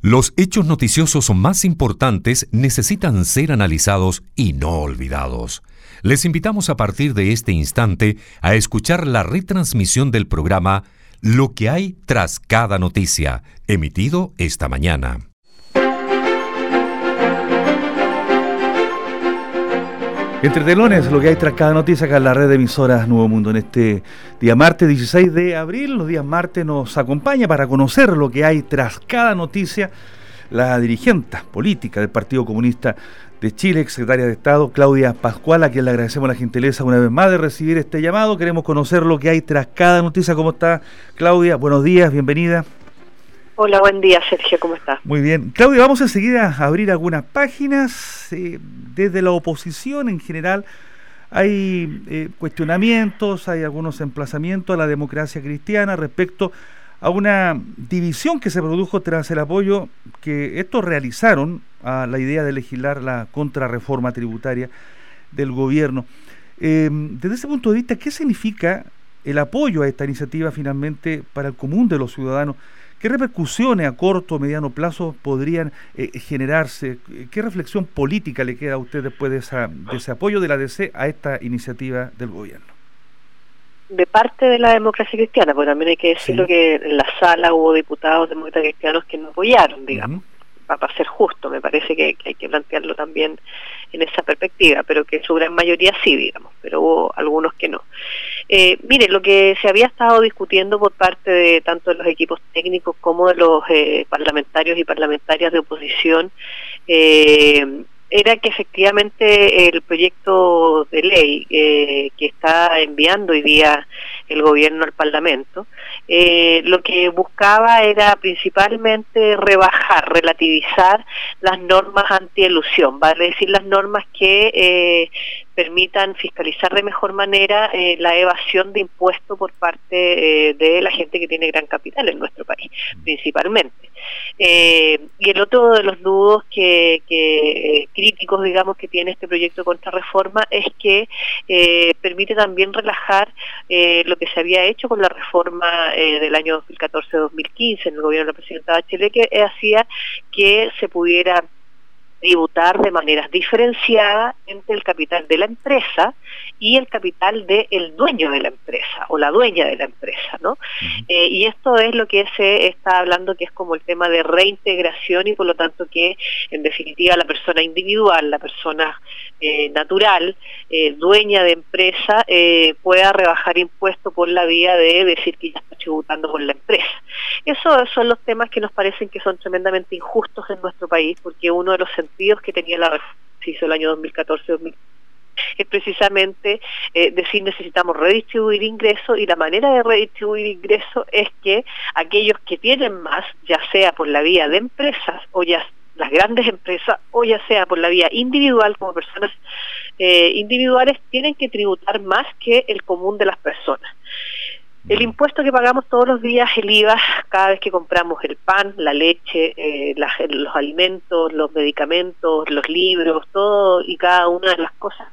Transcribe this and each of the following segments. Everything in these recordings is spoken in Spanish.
Los hechos noticiosos más importantes necesitan ser analizados y no olvidados. Les invitamos a partir de este instante a escuchar la retransmisión del programa Lo que hay tras cada noticia, emitido esta mañana. Entre telones, lo que hay tras cada noticia acá en la red de emisoras Nuevo Mundo. En este día martes 16 de abril, los días martes nos acompaña para conocer lo que hay tras cada noticia la dirigente política del Partido Comunista de Chile, exsecretaria de Estado, Claudia Pascual, a quien le agradecemos la gentileza una vez más de recibir este llamado. Queremos conocer lo que hay tras cada noticia. ¿Cómo está, Claudia? Buenos días, bienvenida. Hola, buen día, Sergio, ¿cómo estás? Muy bien. Claudia, vamos enseguida a abrir algunas páginas. Desde la oposición en general hay cuestionamientos, hay algunos emplazamientos a la democracia cristiana respecto a una división que se produjo tras el apoyo que estos realizaron a la idea de legislar la contrarreforma tributaria del gobierno. Desde ese punto de vista, ¿qué significa el apoyo a esta iniciativa finalmente para el común de los ciudadanos? ¿Qué repercusiones a corto o mediano plazo podrían generarse? ¿Qué reflexión política le queda a usted después de ese apoyo de la DC a esta iniciativa del gobierno? De parte de la democracia cristiana, porque también hay que decirlo, que en la sala hubo diputados demócratas cristianos que no apoyaron, digamos. Para ser justo, me parece que hay que plantearlo también en esa perspectiva, pero que su gran mayoría sí, digamos, pero hubo algunos que no. Mire, lo que se había estado discutiendo por parte de tanto de los equipos técnicos como de los parlamentarios y parlamentarias de oposición era que efectivamente el proyecto de ley que está enviando hoy día el gobierno al Parlamento, lo que buscaba era principalmente rebajar, relativizar las normas antielusión, vale decir, las normas que permitan fiscalizar de mejor manera la evasión de impuestos por parte de la gente que tiene gran capital en nuestro país, principalmente. Y el otro de los nudos críticos, digamos, que tiene este proyecto de contrarreforma es que permite también relajar lo que se había hecho con la reforma del año 2014-2015 en el gobierno de la presidenta Bachelet, que hacía que se pudiera tributar de maneras diferenciadas entre el capital de la empresa y el capital del dueño de la empresa o la dueña de la empresa, ¿no? Y esto es lo que se está hablando, que es como el tema de reintegración, y por lo tanto que en definitiva la persona individual, la persona natural, dueña de empresa, pueda rebajar impuestos por la vía de decir que ya está tributando por la empresa. Esos son los temas que nos parecen que son tremendamente injustos en nuestro país, porque uno de los sentidos que tenía la reforma que se hizo el año 2014-2015 es precisamente decir necesitamos redistribuir ingresos, y la manera de redistribuir ingresos es que aquellos que tienen más, ya sea por la vía de empresas o ya las grandes empresas, o ya sea por la vía individual como personas individuales, tienen que tributar más que el común de las personas. El impuesto que pagamos todos los días, el IVA, cada vez que compramos el pan, la leche, los alimentos, los medicamentos, los libros, todo y cada una de las cosas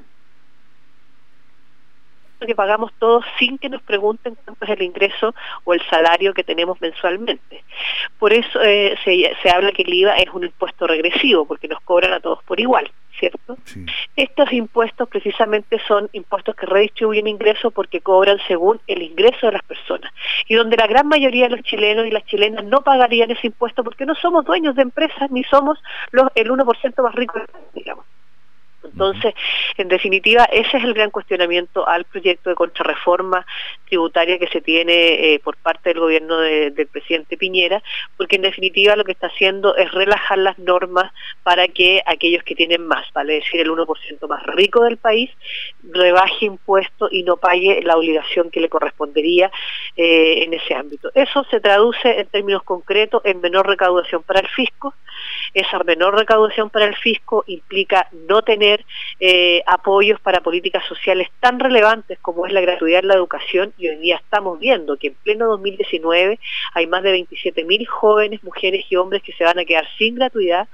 que pagamos todos sin que nos pregunten cuánto es el ingreso o el salario que tenemos mensualmente. Por eso se habla que el IVA es un impuesto regresivo, porque nos cobran a todos por igual, ¿cierto? Sí. Estos impuestos precisamente son impuestos que redistribuyen ingresos porque cobran según el ingreso de las personas, y donde la gran mayoría de los chilenos y las chilenas no pagarían ese impuesto porque no somos dueños de empresas ni somos el 1% más rico, digamos. Entonces, en definitiva, ese es el gran cuestionamiento al proyecto de contrarreforma tributaria que se tiene por parte del gobierno del presidente Piñera, porque en definitiva lo que está haciendo es relajar las normas para que aquellos que tienen más, vale decir el 1% más rico del país, rebaje impuestos y no pague la obligación que le correspondería en ese ámbito. Eso se traduce en términos concretos en menor recaudación para el fisco. Esa menor recaudación para el fisco implica no tener apoyos para políticas sociales tan relevantes como es la gratuidad en la educación, y hoy día estamos viendo que en pleno 2019 hay más de 27.000 jóvenes, mujeres y hombres que se van a quedar sin gratuidad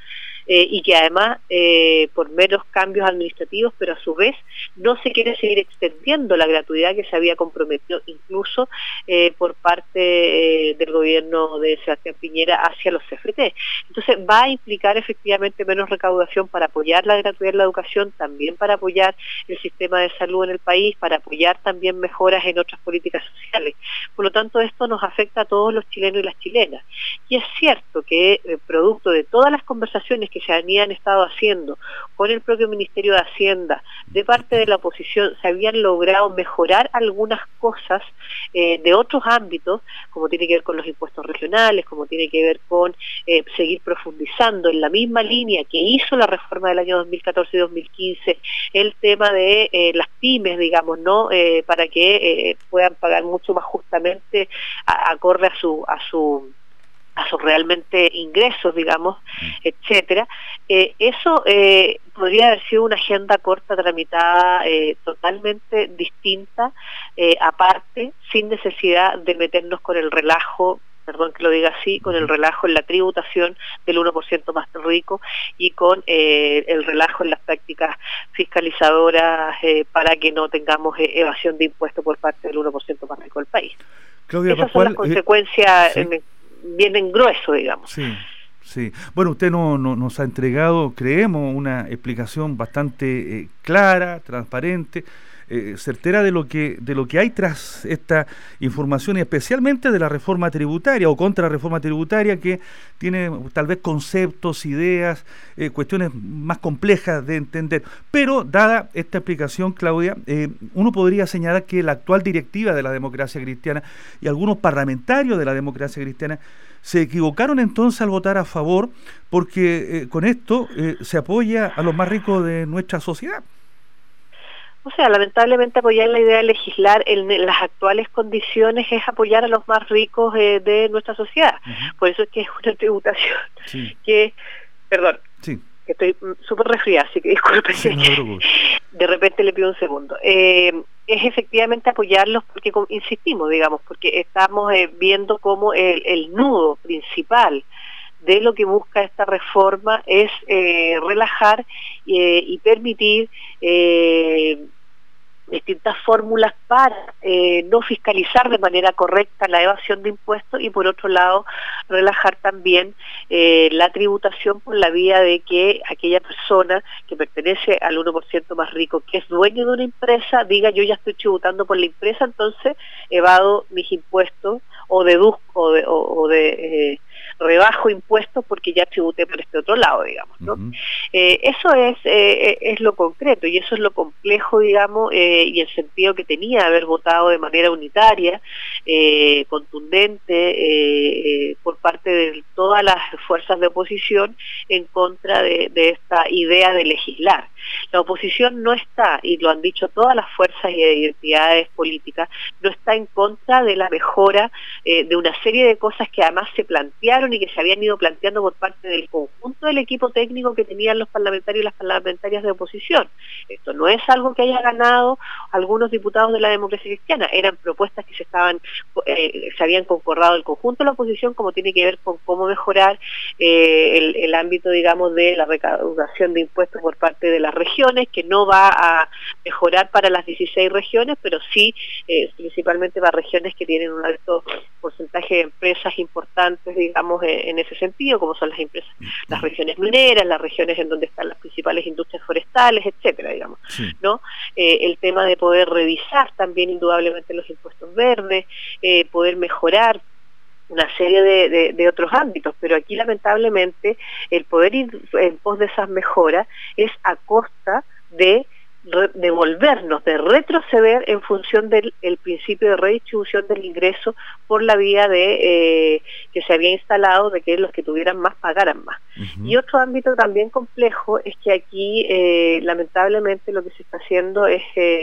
y que además por meros cambios administrativos, pero a su vez no se quiere seguir extendiendo la gratuidad que se había comprometido incluso por parte del gobierno de Sebastián Piñera hacia los CFT. Entonces va a implicar efectivamente menos recaudación para apoyar la gratuidad en la educación, también para apoyar el sistema de salud en el país, para apoyar también mejoras en otras políticas sociales. Por lo tanto, esto nos afecta a todos los chilenos y las chilenas. Y es cierto que producto de todas las conversaciones que se habían estado haciendo con el propio Ministerio de Hacienda, de parte de la oposición, se habían logrado mejorar algunas cosas de otros ámbitos, como tiene que ver con los impuestos regionales, como tiene que ver con seguir profundizando en la misma línea que hizo la reforma del año 2014 y 2015, el tema de las pymes, digamos, ¿no? Para que puedan pagar mucho más justamente acorde a sus realmente ingresos, digamos, etcétera. Eso podría haber sido una agenda corta tramitada totalmente distinta, aparte, sin necesidad de meternos con el relajo, perdón que lo diga así, con el relajo en la tributación del 1% más rico y con el relajo en las prácticas fiscalizadoras para que no tengamos evasión de impuestos por parte del 1% más rico del país. Claudia Esas Pascual, son las consecuencias ¿sí? Bien en grueso, digamos. Sí, sí. Bueno, usted nos ha entregado, creemos, una explicación bastante clara, transparente, certera de lo que hay tras esta información, y especialmente de la reforma tributaria o contra la reforma tributaria, que tiene tal vez conceptos, ideas, cuestiones más complejas de entender. Pero dada esta explicación, Claudia, uno podría señalar que la actual directiva de la democracia cristiana y algunos parlamentarios de la democracia cristiana se equivocaron entonces al votar a favor, porque con esto se apoya a los más ricos de nuestra sociedad. O sea, lamentablemente apoyar la idea de legislar en las actuales condiciones es apoyar a los más ricos de nuestra sociedad. Por eso es que es una tributación que, perdón, que estoy súper resfriada, así que disculpen, de repente le pido un segundo. Es efectivamente apoyarlos porque, insistimos, digamos, porque estamos viendo cómo el nudo principal de lo que busca esta reforma es relajar y permitir distintas fórmulas para no fiscalizar de manera correcta la evasión de impuestos y por otro lado relajar también la tributación por la vía de que aquella persona que pertenece al 1% más rico, que es dueño de una empresa, diga yo ya estoy tributando por la empresa, entonces evado mis impuestos o deduzco rebajo impuestos porque ya tributé por este otro lado, digamos, ¿no? Eso es lo concreto y eso es lo complejo, digamos, y el sentido que tenía haber votado de manera unitaria, contundente, por parte de todas las fuerzas de oposición en contra de esta idea de legislar. La oposición no está, y lo han dicho todas las fuerzas y identidades políticas, no está en contra de la mejora de una serie de cosas que además se plantearon y que se habían ido planteando por parte del conjunto del equipo técnico que tenían los parlamentarios y las parlamentarias de oposición. Esto no es algo que haya ganado algunos diputados de la democracia cristiana, eran propuestas que se habían concordado el conjunto de la oposición, como tiene que ver con cómo mejorar el ámbito, digamos, de la recaudación de impuestos por parte de las regiones, que no va a mejorar para las 16 regiones, pero sí principalmente para regiones que tienen un alto porcentaje de empresas importantes, digamos, en ese sentido, como son las empresas, las regiones mineras, las regiones en donde están las principales industrias forestales, etcétera, digamos, ¿no? El tema de poder revisar también indudablemente los impuestos verdes, poder mejorar una serie de otros ámbitos, pero aquí lamentablemente el poder ir en pos de esas mejoras es a costa de devolvernos, de retroceder en función del principio de redistribución del ingreso por la vía de que se había instalado de que los que tuvieran más pagaran más. Y otro ámbito también complejo es que aquí lamentablemente lo que se está haciendo es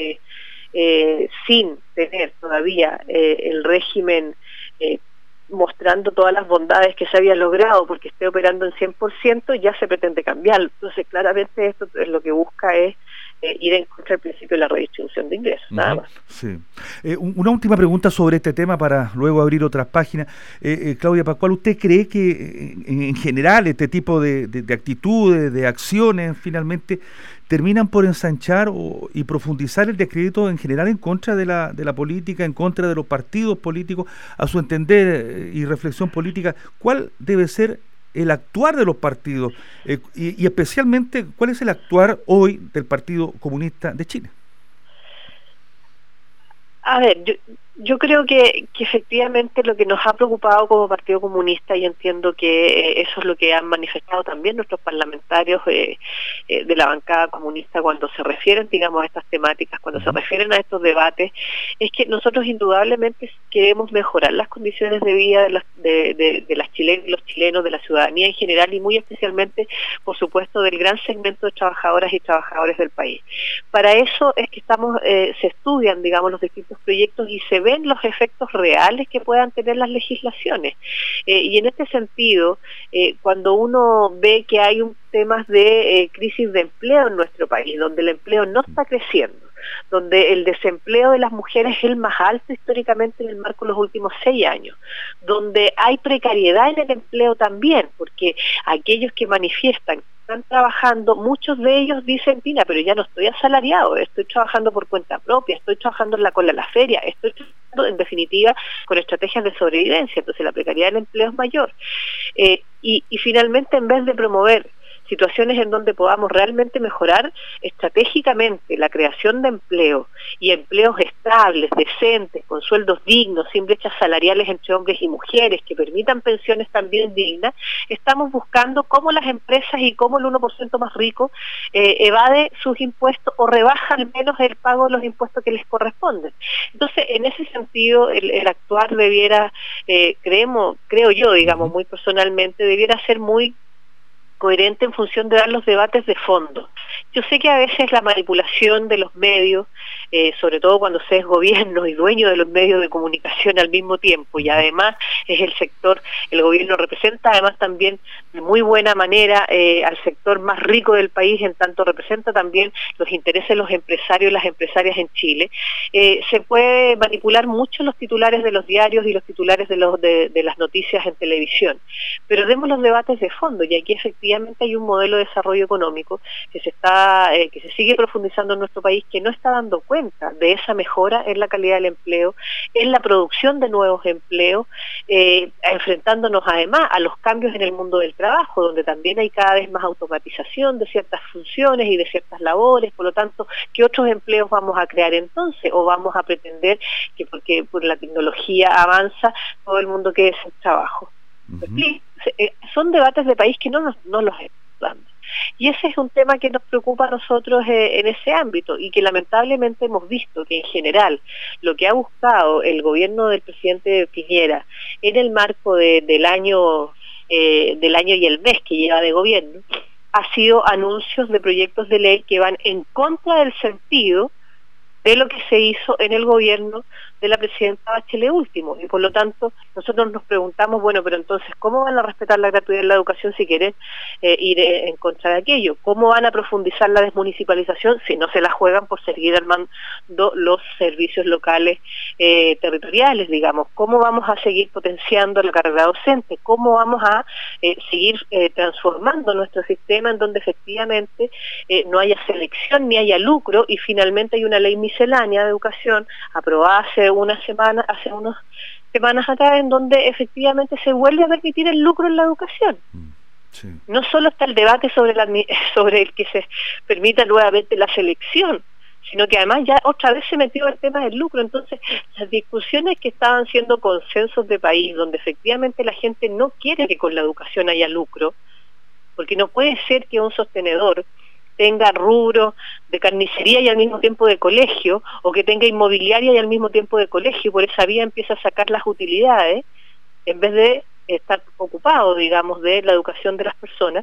sin tener todavía el régimen mostrando todas las bondades que se había logrado porque esté operando en 100%, ya se pretende cambiarlo. Entonces claramente esto es lo que busca es ir en contra del principio de la redistribución de ingresos, nada más. Sí. Una última pregunta sobre este tema para luego abrir otras páginas. Claudia Pascual, ¿usted cree que en general este tipo de actitudes, de acciones, finalmente terminan por ensanchar y profundizar el descrédito en general en contra de la política, en contra de los partidos políticos? A su entender y reflexión política, ¿cuál debe ser el actuar de los partidos y especialmente cuál es el actuar hoy del Partido Comunista de Chile? A ver, yo creo que efectivamente lo que nos ha preocupado como Partido Comunista, y entiendo que eso es lo que han manifestado también nuestros parlamentarios de la bancada comunista cuando se refieren, digamos, a estas temáticas, cuando se refieren a estos debates, es que nosotros indudablemente queremos mejorar las condiciones de vida de las chilenas y los chilenos, de la ciudadanía en general y muy especialmente, por supuesto, del gran segmento de trabajadoras y trabajadores del país. Para eso es que se estudian, digamos, los distintos proyectos y se ven los efectos reales que puedan tener las legislaciones. Y en este sentido, cuando uno ve que hay temas de crisis de empleo en nuestro país, donde el empleo no está creciendo, donde el desempleo de las mujeres es el más alto históricamente en el marco de los últimos 6 años, donde hay precariedad en el empleo también, porque aquellos que manifiestan están trabajando, muchos de ellos dicen, Pina, pero ya no estoy asalariado, estoy trabajando por cuenta propia, estoy trabajando en la cola de la feria, estoy trabajando en definitiva con estrategias de sobrevivencia, entonces la precariedad del empleo es mayor. Y finalmente, en vez de promover situaciones en donde podamos realmente mejorar estratégicamente la creación de empleo y empleos estables, decentes, con sueldos dignos, sin brechas salariales entre hombres y mujeres, que permitan pensiones también dignas, estamos buscando cómo las empresas y cómo el 1% más rico evade sus impuestos o rebaja al menos el pago de los impuestos que les corresponden. Entonces, en ese sentido, el actuar debiera, creo yo, digamos, muy personalmente, debiera ser muy coherente en función de dar los debates de fondo. Yo sé que a veces la manipulación de los medios, sobre todo cuando se es gobierno y dueño de los medios de comunicación al mismo tiempo, y además es el gobierno representa además también de muy buena manera al sector más rico del país, en tanto representa también los intereses de los empresarios y las empresarias en Chile. Se puede manipular mucho los titulares de los diarios y los titulares de las noticias en televisión, pero demos los debates de fondo, y aquí efectivamente hay un modelo de desarrollo económico que se sigue profundizando en nuestro país, que no está dando cuenta de esa mejora en la calidad del empleo, en la producción de nuevos empleos, enfrentándonos además a los cambios en el mundo del trabajo, donde también hay cada vez más automatización de ciertas funciones y de ciertas labores. Por lo tanto, ¿qué otros empleos vamos a crear entonces? ¿O vamos a pretender que porque por la tecnología avanza todo el mundo quede sin trabajo? Son debates de país que no los estamos dando. Y ese es un tema que nos preocupa a nosotros en ese ámbito, y que lamentablemente hemos visto que en general lo que ha buscado el gobierno del presidente Piñera en el marco del año y el mes que lleva de gobierno ha sido anuncios de proyectos de ley que van en contra del sentido de lo que se hizo en el gobierno de la presidenta Bachelet último, y por lo tanto nosotros nos preguntamos, bueno, pero entonces, ¿cómo van a respetar la gratuidad de la educación si quieren ir en contra de aquello? ¿Cómo van a profundizar la desmunicipalización si no se la juegan por seguir armando los servicios locales territoriales, digamos? ¿Cómo vamos a seguir potenciando la carrera docente? ¿Cómo vamos a seguir transformando nuestro sistema en donde efectivamente no haya selección ni haya lucro, y finalmente hay una ley miscelánea de educación aprobada hace unas semanas atrás, en donde efectivamente se vuelve a permitir el lucro en la educación? Sí. No solo está el debate sobre el que se permita nuevamente la selección, sino que además ya otra vez se metió el tema del lucro. Entonces, las discusiones que estaban siendo consensos de país, donde efectivamente la gente no quiere que con la educación haya lucro, porque no puede ser que un sostenedor tenga rubro de carnicería y al mismo tiempo de colegio, o que tenga inmobiliaria y al mismo tiempo de colegio, y por esa vía empieza a sacar las utilidades, en vez de estar ocupado, digamos, de la educación de las personas.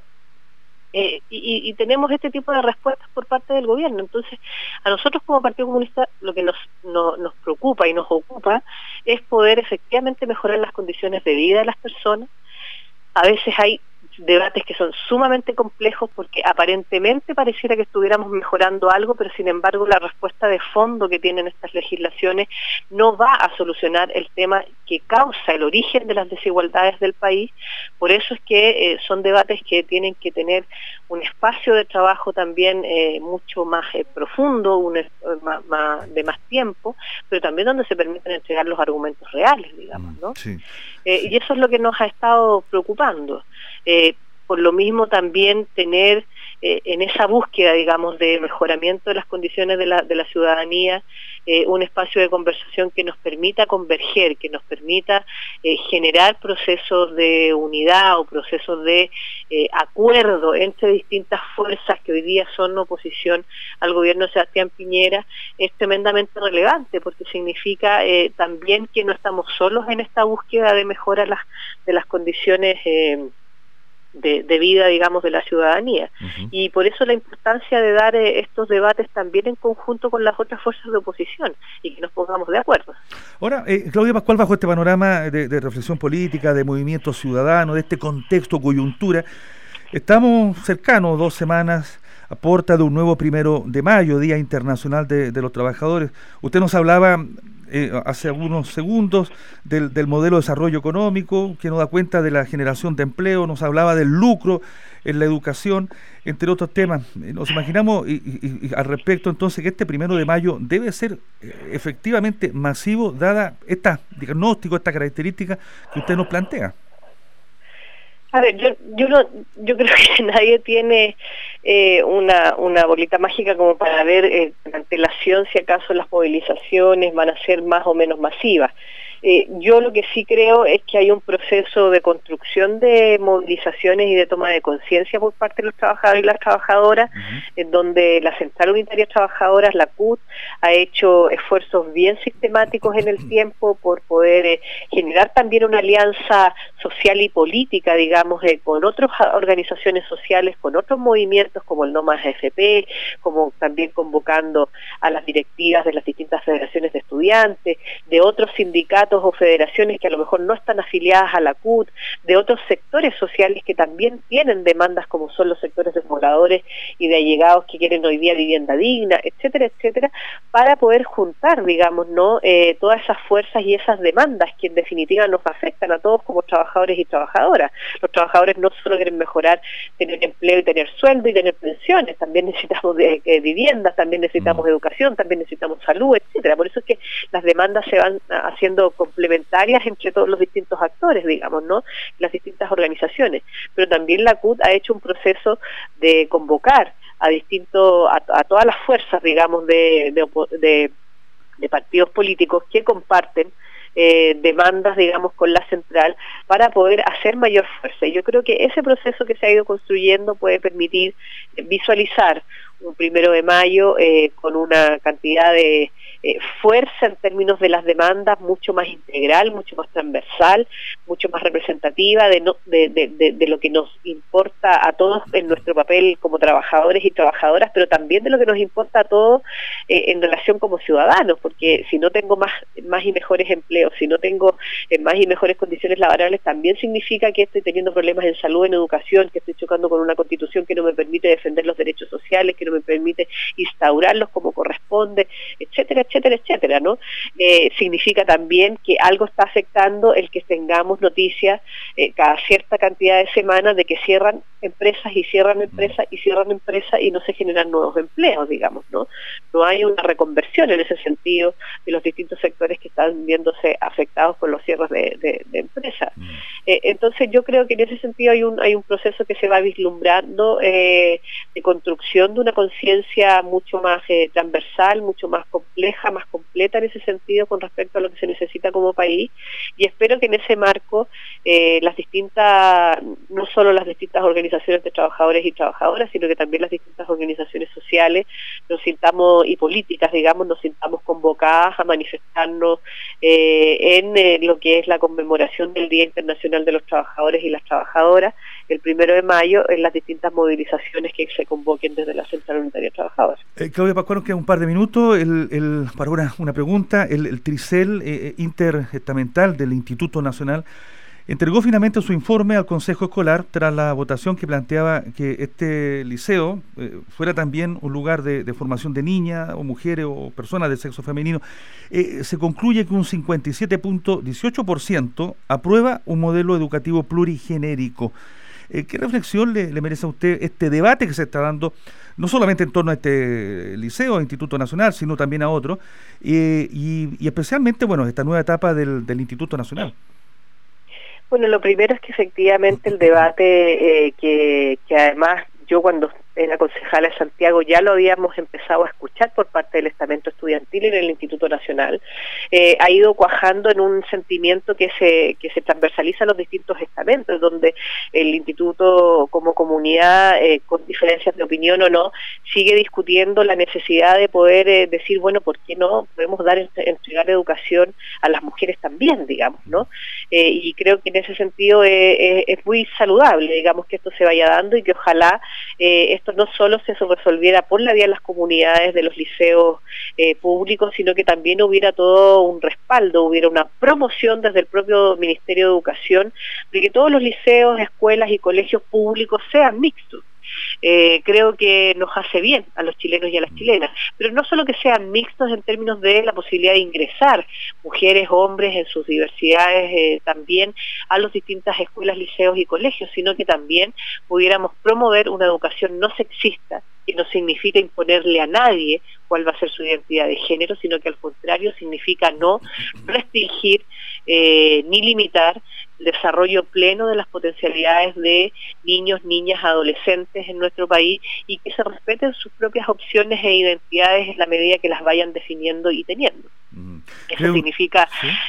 Y tenemos este tipo de respuestas por parte del gobierno. Entonces, a nosotros como Partido Comunista lo que nos preocupa y nos ocupa es poder efectivamente mejorar las condiciones de vida de las personas. A veces hay debates que son sumamente complejos porque aparentemente pareciera que estuviéramos mejorando algo, pero sin embargo la respuesta de fondo que tienen estas legislaciones no va a solucionar el tema que causa el origen de las desigualdades del país. Por eso es que son debates que tienen que tener un espacio de trabajo también mucho más profundo, de más tiempo, pero también donde se permiten entregar los argumentos reales, digamos, ¿no? Sí. Y eso es lo que nos ha estado preocupando. Por lo mismo también tener en esa búsqueda, digamos, de mejoramiento de las condiciones de la ciudadanía, un espacio de conversación que nos permita converger, que nos permita generar procesos de unidad o procesos de acuerdo entre distintas fuerzas que hoy día son oposición al gobierno de Sebastián Piñera, es tremendamente relevante porque significa también que no estamos solos en esta búsqueda de mejora de las condiciones de vida, digamos, de la ciudadanía. Uh-huh. Y por eso la importancia de dar estos debates también en conjunto con las otras fuerzas de oposición y que nos pongamos de acuerdo. Ahora, Claudia Pascual, bajo este panorama de reflexión política, de movimiento ciudadano, de este contexto, coyuntura, estamos cercanos, 2 semanas a puerta de un nuevo 1 de mayo, Día Internacional de los Trabajadores. Usted nos hablaba hace algunos segundos del modelo de desarrollo económico que nos da cuenta de la generación de empleo, nos hablaba del lucro en la educación, entre otros temas. Nos imaginamos y al respecto entonces que este 1 de mayo debe ser efectivamente masivo dada esta diagnóstico, esta característica que usted nos plantea. A ver, yo creo que nadie tiene una bolita mágica como para ver con antelación si acaso las movilizaciones van a ser más o menos masivas. Yo lo que sí creo es que hay un proceso de construcción de movilizaciones y de toma de conciencia por parte de los trabajadores y las trabajadoras, uh-huh. En donde la Central Unitaria de Trabajadoras, la CUT, ha hecho esfuerzos bien sistemáticos en el tiempo por poder generar también una alianza social y política, digamos, con otras organizaciones sociales, con otros movimientos como el No Más AFP, como también convocando a las directivas de las distintas federaciones de estudiantes, de otros sindicatos o federaciones que a lo mejor no están afiliadas a la CUT, de otros sectores sociales que también tienen demandas como son los sectores de pobladores y de allegados que quieren hoy día vivienda digna, etcétera, etcétera, para poder juntar, digamos, ¿no? Todas esas fuerzas y esas demandas que en definitiva nos afectan a todos como trabajadores y trabajadoras. Los trabajadores no solo quieren mejorar, tener empleo y tener sueldo y tener pensiones, también necesitamos viviendas, también necesitamos educación, también necesitamos salud, etcétera. Por eso es que las demandas se van haciendo complementarias entre todos los distintos actores, digamos, ¿no? Las distintas organizaciones. Pero también la CUT ha hecho un proceso de convocar a todas las fuerzas, digamos, de partidos políticos que comparten demandas, digamos, con la central para poder hacer mayor fuerza. Y yo creo que ese proceso que se ha ido construyendo puede permitir visualizar un 1 de mayo con una cantidad de fuerza en términos de las demandas mucho más integral, mucho más transversal, mucho más representativa de lo que nos importa a todos en nuestro papel como trabajadores y trabajadoras, pero también de lo que nos importa a todos en relación como ciudadanos, porque si no tengo más y mejores empleos, si no tengo más y mejores condiciones laborales, también significa que estoy teniendo problemas en salud, en educación, que estoy chocando con una constitución que no me permite defender los derechos sociales, que no me permite instaurarlos como corresponde, etcétera, etcétera, etcétera, ¿no? Significa también que algo está afectando el que tengamos noticias cada cierta cantidad de semanas de que cierran empresas y cierran empresas y cierran empresas y no se generan nuevos empleos, digamos, ¿no? No hay una reconversión en ese sentido de los distintos sectores que están viéndose afectados por los cierres de empresas. Entonces yo creo que en ese sentido hay un proceso que se va vislumbrando de construcción de una conciencia mucho más transversal, mucho más compleja, más completa en ese sentido con respecto a lo que se necesita como país, y espero que en ese marco no solo las distintas organizaciones de trabajadores y trabajadoras, sino que también las distintas organizaciones sociales y políticas, digamos, nos sintamos convocadas a manifestarnos en lo que es la conmemoración del Día Internacional de los Trabajadores y las Trabajadoras, el 1 de mayo, en las distintas movilizaciones que se convoquen desde la Central Unitaria de Trabajadores. Claudia Pascual, nos queda un par de minutos para una pregunta. El Tricel interestamental del Instituto Nacional entregó finalmente su informe al Consejo Escolar tras la votación que planteaba que este liceo fuera también un lugar de formación de niñas o mujeres o personas de sexo femenino. Se concluye que un 57.18% aprueba un modelo educativo plurigenérico. ¿Qué reflexión le merece a usted este debate que se está dando, no solamente en torno a este liceo, Instituto Nacional, sino también a otros, y especialmente, bueno, esta nueva etapa del Instituto Nacional? Bueno, lo primero es que efectivamente el debate que además yo cuando era concejala de Santiago ya lo habíamos empezado a escuchar por parte del estamento estudiantil en el Instituto Nacional, ha ido cuajando en un sentimiento que se transversaliza a los distintos estamentos, donde el instituto como comunidad, con diferencias de opinión o no, sigue discutiendo la necesidad de poder decir, bueno, ¿por qué no podemos entregar educación a las mujeres también, digamos, ¿no? Y creo que en ese sentido es muy saludable, digamos, que esto se vaya dando y que ojalá esto no solo se resolviera por la vía de las comunidades de los liceos públicos, sino que también hubiera todo un respaldo, hubiera una promoción desde el propio Ministerio de Educación de que todos los liceos, escuelas y colegios públicos sean mixtos. Creo que nos hace bien a los chilenos y a las chilenas, pero no solo que sean mixtos en términos de la posibilidad de ingresar mujeres, hombres en sus diversidades también a las distintas escuelas, liceos y colegios, sino que también pudiéramos promover una educación no sexista, que no significa imponerle a nadie cuál va a ser su identidad de género, sino que al contrario significa no restringir ni limitar el desarrollo pleno de las potencialidades de niños, niñas, adolescentes en nuestro país y que se respeten sus propias opciones e identidades en la medida que las vayan definiendo y teniendo. Eso significa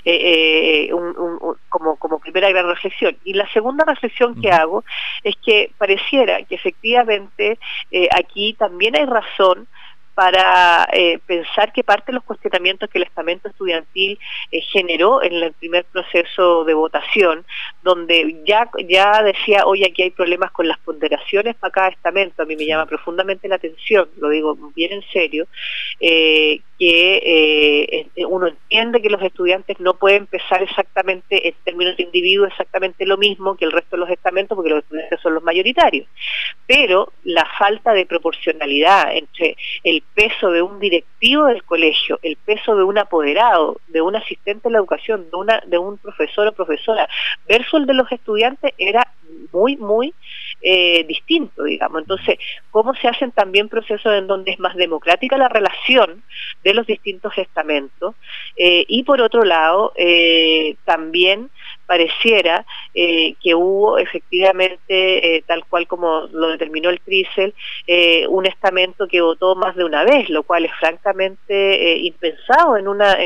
como primera gran reflexión. Y la segunda reflexión que hago es que pareciera que efectivamente aquí también hay razón para pensar que parte de los cuestionamientos que el estamento estudiantil generó en el primer proceso de votación, donde ya decía, oye, aquí hay problemas con las ponderaciones para cada estamento, a mí me llama profundamente la atención, lo digo bien en serio, que uno entiende que los estudiantes no pueden pesar exactamente en términos de individuo exactamente lo mismo que el resto de los estamentos, porque los estudiantes son los mayoritarios, pero la falta de proporcionalidad entre el peso de un directivo del colegio, el peso de un apoderado, de un asistente de la educación, de un profesor o profesora, versus el de los estudiantes era muy distinto, digamos. Entonces, ¿cómo se hacen también procesos en donde es más democrática la relación de los distintos estamentos? Y por otro lado, también pareciera que hubo efectivamente, tal cual como lo determinó el TRICEL, un estamento que votó más de una vez, lo cual es francamente impensado en una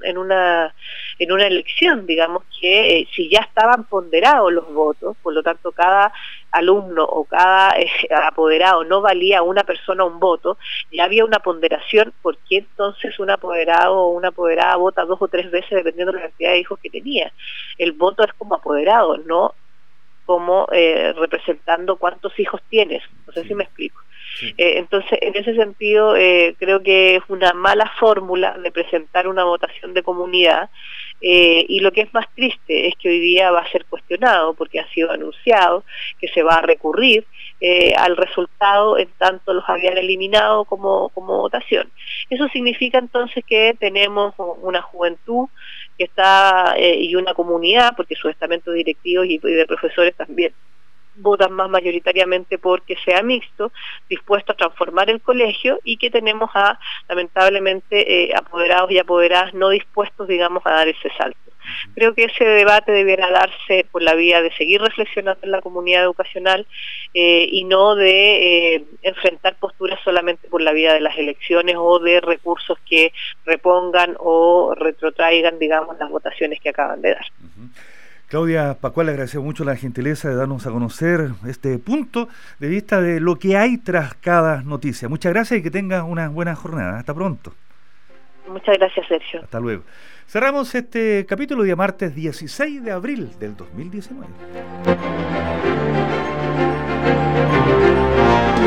elección, digamos que si ya estaban ponderados los votos, por lo tanto cada alumno o cada apoderado no valía una persona un voto, ya había una ponderación, ¿por qué entonces un apoderado o una apoderada vota 2 o 3 veces dependiendo de la cantidad de hijos que tenía? El voto es como apoderado, no como representando cuántos hijos tienes, no sé si me explico. Sí. Entonces, en ese sentido, creo que es una mala fórmula de presentar una votación de comunidad, y lo que es más triste es que hoy día va a ser cuestionado, porque ha sido anunciado que se va a recurrir al resultado en tanto los habían eliminado como votación. Eso significa entonces que tenemos una juventud que está y una comunidad, porque sus estamentos directivos y de profesores también votan más mayoritariamente porque sea mixto, dispuesto a transformar el colegio, y que tenemos lamentablemente apoderados y apoderadas no dispuestos, digamos, a dar ese salto. Creo que ese debate debiera darse por la vía de seguir reflexionando en la comunidad educacional y no de enfrentar posturas solamente por la vía de las elecciones o de recursos que repongan o retrotraigan, digamos, las votaciones que acaban de dar. Claudia Pascual, le agradecemos mucho la gentileza de darnos a conocer este punto de vista de lo que hay tras cada noticia. Muchas gracias y que tengas una buena jornada. Hasta pronto. Muchas gracias, Sergio. Hasta luego. Cerramos este capítulo día martes 16 de abril del 2019.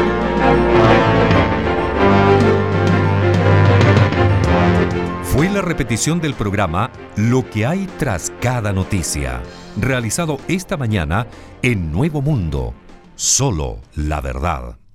Fue la repetición del programa Lo que hay tras cada noticia, realizado esta mañana en Nuevo Mundo. Solo la verdad.